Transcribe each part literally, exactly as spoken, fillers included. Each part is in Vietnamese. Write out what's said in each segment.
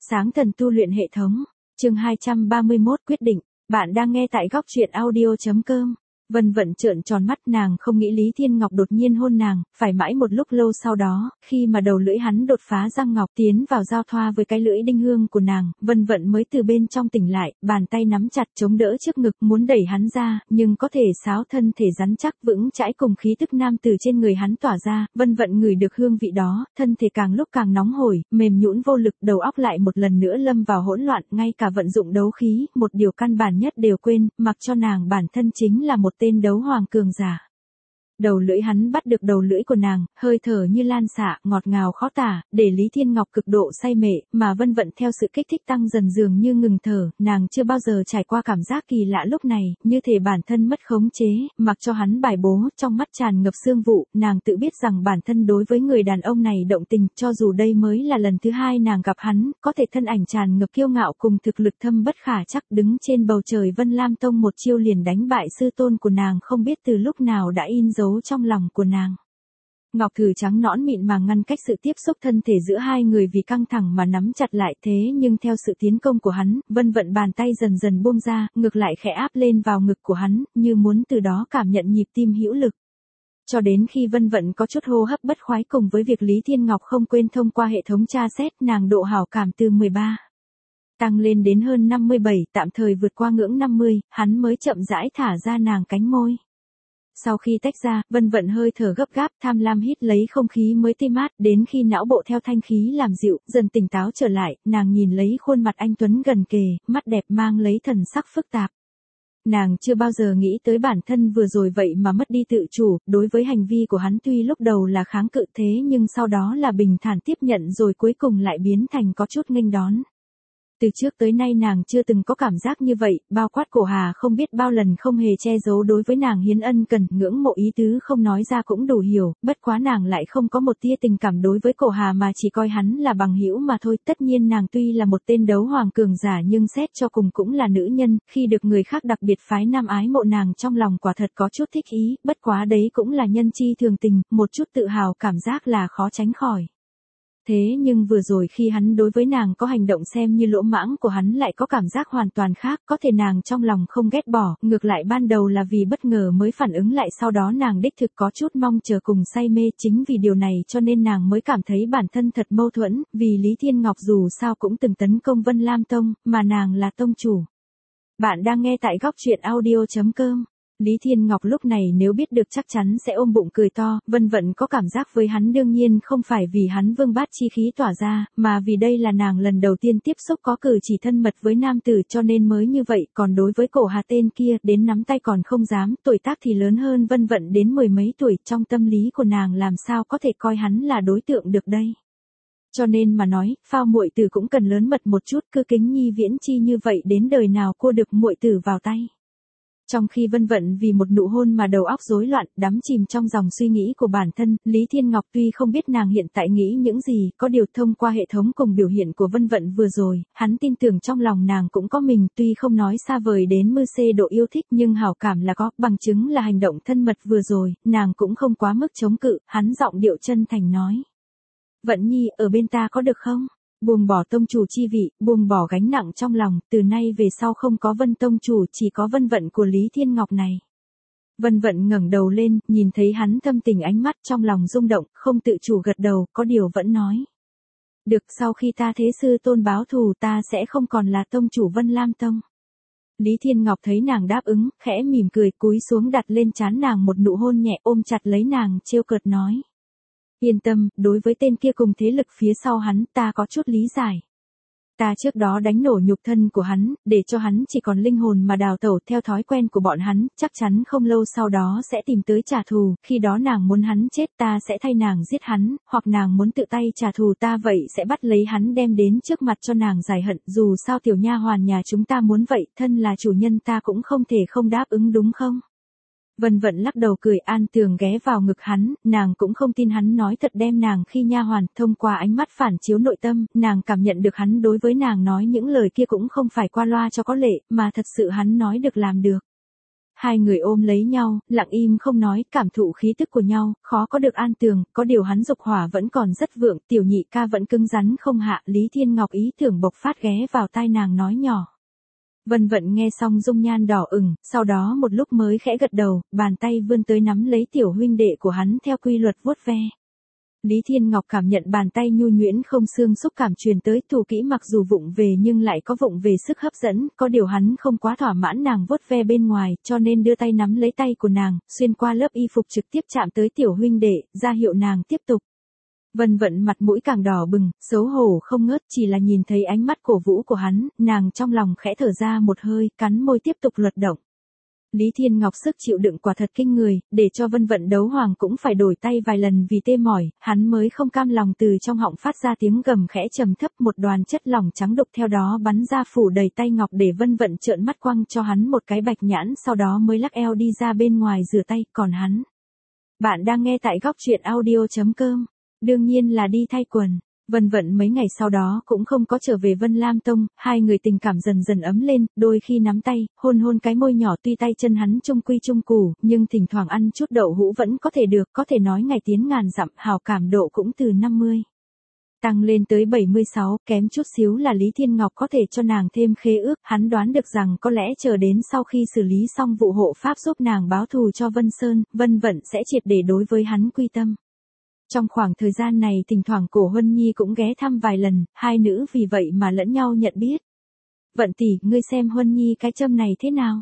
Sáng thần tu luyện hệ thống, chương hai trăm ba mươi mốt quyết định, bạn đang nghe tại góc truyện audio.com. Vân Vận trợn tròn mắt, nàng không nghĩ Lý Thiên Ngọc đột nhiên hôn nàng, phải mãi một lúc lâu sau đó, khi mà đầu lưỡi hắn đột phá răng ngọc tiến vào giao thoa với cái lưỡi đinh hương của nàng, Vân Vận mới từ bên trong tỉnh lại, bàn tay nắm chặt chống đỡ trước ngực muốn đẩy hắn ra, nhưng có thể sáo thân thể rắn chắc vững chãi cùng khí tức nam từ trên người hắn tỏa ra, Vân Vận ngửi được hương vị đó, thân thể càng lúc càng nóng hổi, mềm nhũn vô lực, đầu óc lại một lần nữa lâm vào hỗn loạn, ngay cả vận dụng đấu khí, một điều căn bản nhất đều quên, mặc cho nàng bản thân chính là một tên đấu hoàng cường giả. Đầu lưỡi hắn bắt được đầu lưỡi của nàng, hơi thở như lan xạ, ngọt ngào khó tả, để Lý Thiên Ngọc cực độ say mê, mà Vân Vận theo sự kích thích tăng dần dường như ngừng thở, nàng chưa bao giờ trải qua cảm giác kỳ lạ lúc này, như thể bản thân mất khống chế, mặc cho hắn bài bố, trong mắt tràn ngập sương vụ, nàng tự biết rằng bản thân đối với người đàn ông này động tình, cho dù đây mới là lần thứ hai nàng gặp hắn, có thể thân ảnh tràn ngập kiêu ngạo cùng thực lực thâm bất khả chắc đứng trên bầu trời Vân Lam Tông một chiêu liền đánh bại sư tôn của nàng không biết từ lúc nào đã in dấu trong lòng của nàng. Ngọc thử trắng nõn mịn màng ngăn cách sự tiếp xúc thân thể giữa hai người vì căng thẳng mà nắm chặt lại, thế nhưng theo sự tiến công của hắn, Vân Vận bàn tay dần dần buông ra, ngược lại khẽ áp lên vào ngực của hắn, như muốn từ đó cảm nhận nhịp tim hữu lực. Cho đến khi Vân Vận có chút hô hấp bất khoái cùng với việc Lý Thiên Ngọc không quên thông qua hệ thống tra xét, nàng độ hảo cảm từ mười ba tăng lên đến hơn năm mươi bảy, tạm thời vượt qua ngưỡng năm mươi, hắn mới chậm rãi thả ra nàng cánh môi. Sau khi tách ra, Vân Vận hơi thở gấp gáp, tham lam hít lấy không khí mới tê mát, đến khi não bộ theo thanh khí làm dịu, dần tỉnh táo trở lại, nàng nhìn lấy khuôn mặt anh tuấn gần kề, mắt đẹp mang lấy thần sắc phức tạp. Nàng chưa bao giờ nghĩ tới bản thân vừa rồi vậy mà mất đi tự chủ, đối với hành vi của hắn tuy lúc đầu là kháng cự thế nhưng sau đó là bình thản tiếp nhận rồi cuối cùng lại biến thành có chút nghênh đón. Từ trước tới nay nàng chưa từng có cảm giác như vậy, bao quát Cổ Hà không biết bao lần không hề che giấu đối với nàng hiến ân cần, ngưỡng mộ ý tứ không nói ra cũng đủ hiểu, bất quá nàng lại không có một tia tình cảm đối với Cổ Hà mà chỉ coi hắn là bằng hữu mà thôi. Tất nhiên nàng tuy là một tên đấu hoàng cường giả nhưng xét cho cùng cũng là nữ nhân, khi được người khác đặc biệt phái nam ái mộ nàng trong lòng quả thật có chút thích ý, bất quá đấy cũng là nhân chi thường tình, một chút tự hào cảm giác là khó tránh khỏi. Thế nhưng vừa rồi khi hắn đối với nàng có hành động xem như lỗ mãng của hắn lại có cảm giác hoàn toàn khác, có thể nàng trong lòng không ghét bỏ, ngược lại ban đầu là vì bất ngờ mới phản ứng lại, sau đó nàng đích thực có chút mong chờ cùng say mê, chính vì điều này cho nên nàng mới cảm thấy bản thân thật mâu thuẫn, vì Lý Thiên Ngọc dù sao cũng từng tấn công Vân Lam Tông, mà nàng là tông chủ. Bạn đang nghe tại góc truyện audio.com. Lý Thiên Ngọc lúc này nếu biết được chắc chắn sẽ ôm bụng cười to, Vân Vận có cảm giác với hắn đương nhiên không phải vì hắn vương bát chi khí tỏa ra, mà vì đây là nàng lần đầu tiên tiếp xúc có cử chỉ thân mật với nam tử cho nên mới như vậy, còn đối với Cổ Hà tên kia, đến nắm tay còn không dám, tuổi tác thì lớn hơn Vân Vận đến mười mấy tuổi, trong tâm lý của nàng làm sao có thể coi hắn là đối tượng được đây. Cho nên mà nói, phao muội tử cũng cần lớn mật một chút, cứ kính nhi viễn chi như vậy đến đời nào cua được muội tử vào tay. Trong khi Vân Vận vì một nụ hôn mà đầu óc rối loạn, đắm chìm trong dòng suy nghĩ của bản thân, Lý Thiên Ngọc tuy không biết nàng hiện tại nghĩ những gì, có điều thông qua hệ thống cùng biểu hiện của Vân Vận vừa rồi, hắn tin tưởng trong lòng nàng cũng có mình, tuy không nói xa vời đến mư xê độ yêu thích nhưng hảo cảm là có, bằng chứng là hành động thân mật vừa rồi, nàng cũng không quá mức chống cự, hắn giọng điệu chân thành nói. Vận nhi, ở bên ta có được không? Buông bỏ tông chủ chi vị, buông bỏ gánh nặng trong lòng, từ nay về sau không có Vân tông chủ, chỉ có Vân Vận của Lý Thiên Ngọc này. Vân Vận ngẩng đầu lên, nhìn thấy hắn thâm tình ánh mắt, trong lòng rung động, không tự chủ gật đầu, có điều vẫn nói. Được, sau khi ta thế sư tôn báo thù ta sẽ không còn là tông chủ Vân Lam Tông. Lý Thiên Ngọc thấy nàng đáp ứng, khẽ mỉm cười, cúi xuống đặt lên trán nàng một nụ hôn nhẹ, ôm chặt lấy nàng, trêu cợt nói. Yên tâm, đối với tên kia cùng thế lực phía sau hắn, ta có chút lý giải. Ta trước đó đánh nổ nhục thân của hắn, để cho hắn chỉ còn linh hồn mà đào tẩu theo thói quen của bọn hắn, chắc chắn không lâu sau đó sẽ tìm tới trả thù, khi đó nàng muốn hắn chết ta sẽ thay nàng giết hắn, hoặc nàng muốn tự tay trả thù ta vậy sẽ bắt lấy hắn đem đến trước mặt cho nàng giải hận, dù sao tiểu nha hoàn nhà chúng ta muốn vậy, thân là chủ nhân ta cũng không thể không đáp ứng đúng không? Vân Vận lắc đầu cười, an tường ghé vào ngực hắn, nàng cũng không tin hắn nói thật đem nàng khi nha hoàn, thông qua ánh mắt phản chiếu nội tâm, nàng cảm nhận được hắn đối với nàng nói những lời kia cũng không phải qua loa cho có lệ, mà thật sự hắn nói được làm được. hai người ôm lấy nhau, lặng im không nói, cảm thụ khí tức của nhau, khó có được an tường, có điều hắn dục hỏa vẫn còn rất vượng, tiểu nhị ca vẫn cứng rắn không hạ, Lý Thiên Ngọc ý tưởng bộc phát ghé vào tai nàng nói nhỏ. Vân Vận nghe xong dung nhan đỏ ửng, sau đó một lúc mới khẽ gật đầu, bàn tay vươn tới nắm lấy tiểu huynh đệ của hắn theo quy luật vuốt ve. Lý Thiên Ngọc cảm nhận bàn tay nhu nhuyễn không xương xúc cảm truyền tới, thủ kỹ mặc dù vụng về nhưng lại có vụng về sức hấp dẫn, có điều hắn không quá thỏa mãn nàng vuốt ve bên ngoài, cho nên đưa tay nắm lấy tay của nàng, xuyên qua lớp y phục trực tiếp chạm tới tiểu huynh đệ, ra hiệu nàng tiếp tục. Vân Vận mặt mũi càng đỏ bừng, xấu hổ không ngớt, chỉ là nhìn thấy ánh mắt cổ vũ của hắn, nàng trong lòng khẽ thở ra một hơi, cắn môi tiếp tục luật động. Lý Thiên Ngọc sức chịu đựng quả thật kinh người, để cho Vân Vận đấu hoàng cũng phải đổi tay vài lần vì tê mỏi, hắn mới không cam lòng từ trong họng phát ra tiếng gầm khẽ trầm thấp, một đoàn chất lỏng trắng đục theo đó bắn ra phủ đầy tay ngọc để Vân Vận trợn mắt quăng cho hắn một cái bạch nhãn, sau đó mới lắc eo đi ra bên ngoài rửa tay, còn hắn. Bạn đang nghe tại góc truyện audio chấm com, đương nhiên là đi thay quần. Vân Vận mấy ngày sau đó cũng không có trở về Vân Lam Tông, hai người tình cảm dần dần ấm lên, đôi khi nắm tay, hôn hôn cái môi nhỏ, tuy tay chân hắn chung quy chung củ, nhưng thỉnh thoảng ăn chút đậu hũ vẫn có thể được, có thể nói ngày tiến ngàn dặm, hào cảm độ cũng từ năm mươi. Tăng lên tới bảy mươi sáu, kém chút xíu là Lý Thiên Ngọc có thể cho nàng thêm khế ước, hắn đoán được rằng có lẽ chờ đến sau khi xử lý xong vụ hộ pháp giúp nàng báo thù cho Vân Sơn, Vân Vận sẽ triệt để đối với hắn quy tâm. Trong khoảng thời gian này thỉnh thoảng Cổ Huân Nhi cũng ghé thăm vài lần, hai nữ vì vậy mà lẫn nhau nhận biết. Vận tỷ, ngươi xem Huân Nhi cái châm này thế nào?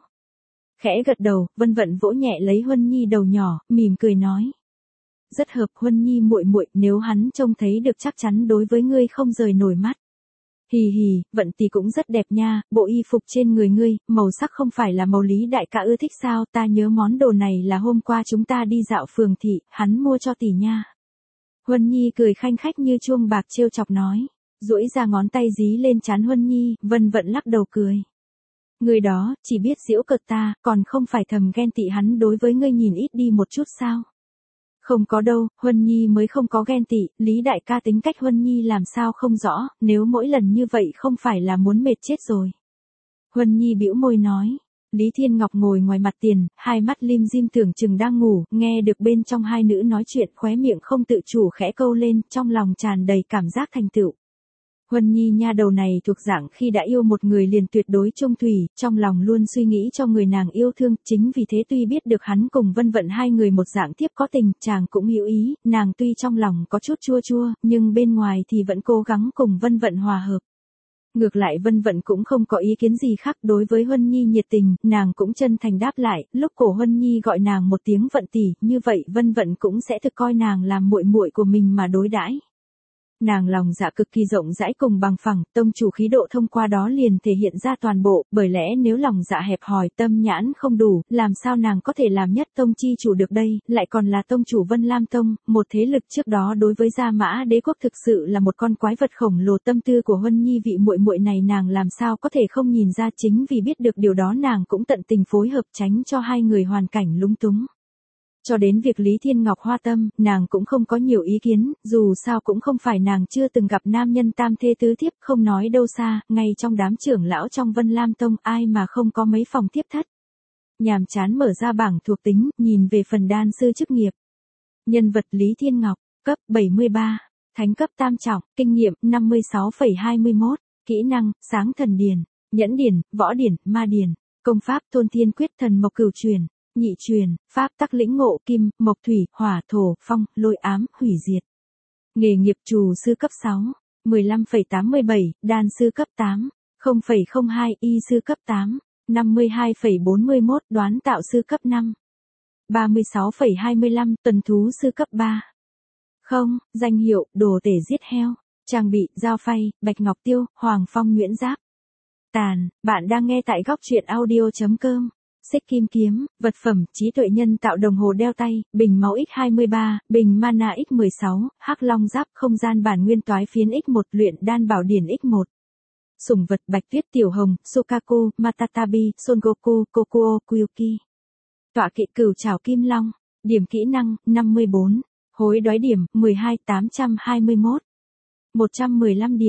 Khẽ gật đầu, Vân Vận vỗ nhẹ lấy Huân Nhi đầu nhỏ, mỉm cười nói. Rất hợp Huân Nhi muội muội, nếu hắn trông thấy được chắc chắn đối với ngươi không rời nổi mắt. Hì hì, Vận tỷ cũng rất đẹp nha, bộ y phục trên người ngươi, màu sắc không phải là màu Lý đại ca ưa thích sao, ta nhớ món đồ này là hôm qua chúng ta đi dạo phường thị, hắn mua cho tỷ nha. Huân Nhi cười khanh khách như chuông bạc trêu chọc nói, duỗi ra ngón tay dí lên trán Huân Nhi, Vân Vận lắc đầu cười. Người đó, chỉ biết giễu cợt ta, còn không phải thầm ghen tị hắn đối với ngươi nhìn ít đi một chút sao? Không có đâu, Huân Nhi mới không có ghen tị, Lý đại ca tính cách Huân Nhi làm sao không rõ, nếu mỗi lần như vậy không phải là muốn mệt chết rồi. Huân Nhi bĩu môi nói. Lý Thiên Ngọc ngồi ngoài mặt tiền, hai mắt lim dim tưởng chừng đang ngủ, nghe được bên trong hai nữ nói chuyện, khóe miệng không tự chủ khẽ câu lên, trong lòng tràn đầy cảm giác thành tựu. Huân Nhi nha đầu này thuộc dạng khi đã yêu một người liền tuyệt đối chung thủy, trong lòng luôn suy nghĩ cho người nàng yêu thương, chính vì thế tuy biết được hắn cùng Vân Vận hai người một dạng tiếp có tình, chàng cũng hiểu ý, nàng tuy trong lòng có chút chua chua, nhưng bên ngoài thì vẫn cố gắng cùng Vân Vận hòa hợp. Ngược lại Vân Vận cũng không có ý kiến gì khác, đối với Huân Nhi nhiệt tình, nàng cũng chân thành đáp lại, lúc Cổ Huân Nhi gọi nàng một tiếng Vận tỷ, như vậy Vân Vận cũng sẽ thực coi nàng làm muội muội của mình mà đối đãi. Nàng lòng dạ cực kỳ rộng rãi cùng bằng phẳng, tông chủ khí độ thông qua đó liền thể hiện ra toàn bộ, bởi lẽ nếu lòng dạ hẹp hòi, tâm nhãn không đủ, làm sao nàng có thể làm nhất tông chi chủ được đây, lại còn là tông chủ Vân Lam Tông, một thế lực trước đó đối với Gia Mã Đế quốc thực sự là một con quái vật khổng lồ, tâm tư của Huân Nhi vị muội muội này nàng làm sao có thể không nhìn ra, chính vì biết được điều đó nàng cũng tận tình phối hợp tránh cho hai người hoàn cảnh lúng túng. Cho đến việc Lý Thiên Ngọc hoa tâm, nàng cũng không có nhiều ý kiến, dù sao cũng không phải nàng chưa từng gặp nam nhân tam thê tứ thiếp, không nói đâu xa, ngay trong đám trưởng lão trong Vân Lam Tông ai mà không có mấy phòng thiếp thất. Nhàm chán mở ra bảng thuộc tính, nhìn về phần đan sư chức nghiệp. Nhân vật Lý Thiên Ngọc, cấp bảy mươi ba, thánh cấp tam trọng, kinh nghiệm năm mươi sáu phẩy hai mươi mốt, kỹ năng, sáng thần điền, nhẫn điền, võ điền, ma điền, công pháp thôn thiên quyết thần mộc cửu truyền. Nhị truyền, pháp tắc lĩnh ngộ kim, mộc thủy, hỏa thổ, phong, lôi ám, hủy diệt. Nghề nghiệp trù sư cấp sáu, mười lăm phẩy tám mươi bảy, đan sư cấp tám, không phẩy không hai, y sư cấp tám, năm mươi hai phẩy bốn mươi mốt, đoán tạo sư cấp năm, ba mươi sáu phẩy hai mươi lăm, tuần thú sư cấp ba. Không, danh hiệu, đồ tể giết heo, trang bị, dao phay, bạch ngọc tiêu, hoàng phong nhuyễn giáp. Tàn, bạn đang nghe tại góc truyện audio chấm com. Xích kim kiếm, vật phẩm, trí tuệ nhân tạo đồng hồ đeo tay, bình máu x hai mươi ba, bình mana x mười sáu, hắc long giáp, không gian bản nguyên toái phiến x một, luyện đan bảo điển x một. Sủng vật bạch tuyết tiểu hồng, Sokaku, Matatabi, Son Goku, Kokuo, Kyuki. Tọa kỵ cửu trảo kim long, điểm kỹ năng, năm mươi bốn, hối đoái điểm, mười hai nghìn tám trăm hai mươi mốt. một trăm mười lăm điểm,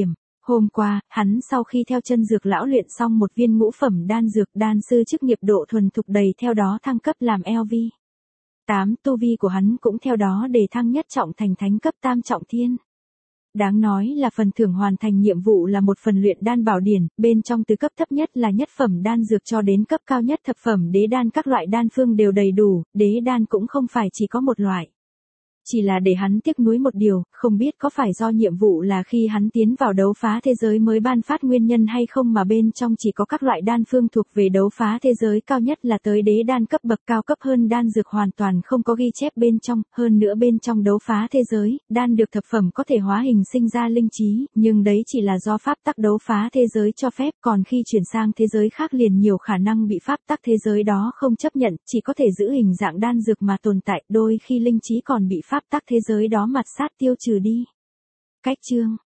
Hôm qua, hắn sau khi theo chân dược lão luyện xong một viên ngũ phẩm đan dược, đan sư chức nghiệp độ thuần thục đầy theo đó thăng cấp làm L V tám, tu vi của hắn cũng theo đó đề thăng nhất trọng thành thánh cấp tam trọng thiên. Đáng nói là phần thưởng hoàn thành nhiệm vụ là một phần luyện đan bảo điển, bên trong từ cấp thấp nhất là nhất phẩm đan dược cho đến cấp cao nhất thập phẩm đế đan, các loại đan phương đều đầy đủ, đế đan cũng không phải chỉ có một loại. Chỉ là để hắn tiếc nuối một điều, không biết có phải do nhiệm vụ là khi hắn tiến vào đấu phá thế giới mới ban phát nguyên nhân hay không mà bên trong chỉ có các loại đan phương thuộc về đấu phá thế giới cao nhất là tới đế đan cấp bậc cao cấp hơn đan dược hoàn toàn không có ghi chép bên trong, hơn nữa bên trong đấu phá thế giới, đan được thập phẩm có thể hóa hình sinh ra linh trí, nhưng đấy chỉ là do pháp tắc đấu phá thế giới cho phép, còn khi chuyển sang thế giới khác liền nhiều khả năng bị pháp tắc thế giới đó không chấp nhận, chỉ có thể giữ hình dạng đan dược mà tồn tại, đôi khi linh trí còn bị pháp tắc thế giới đó mặt sát tiêu trừ đi. Cách chương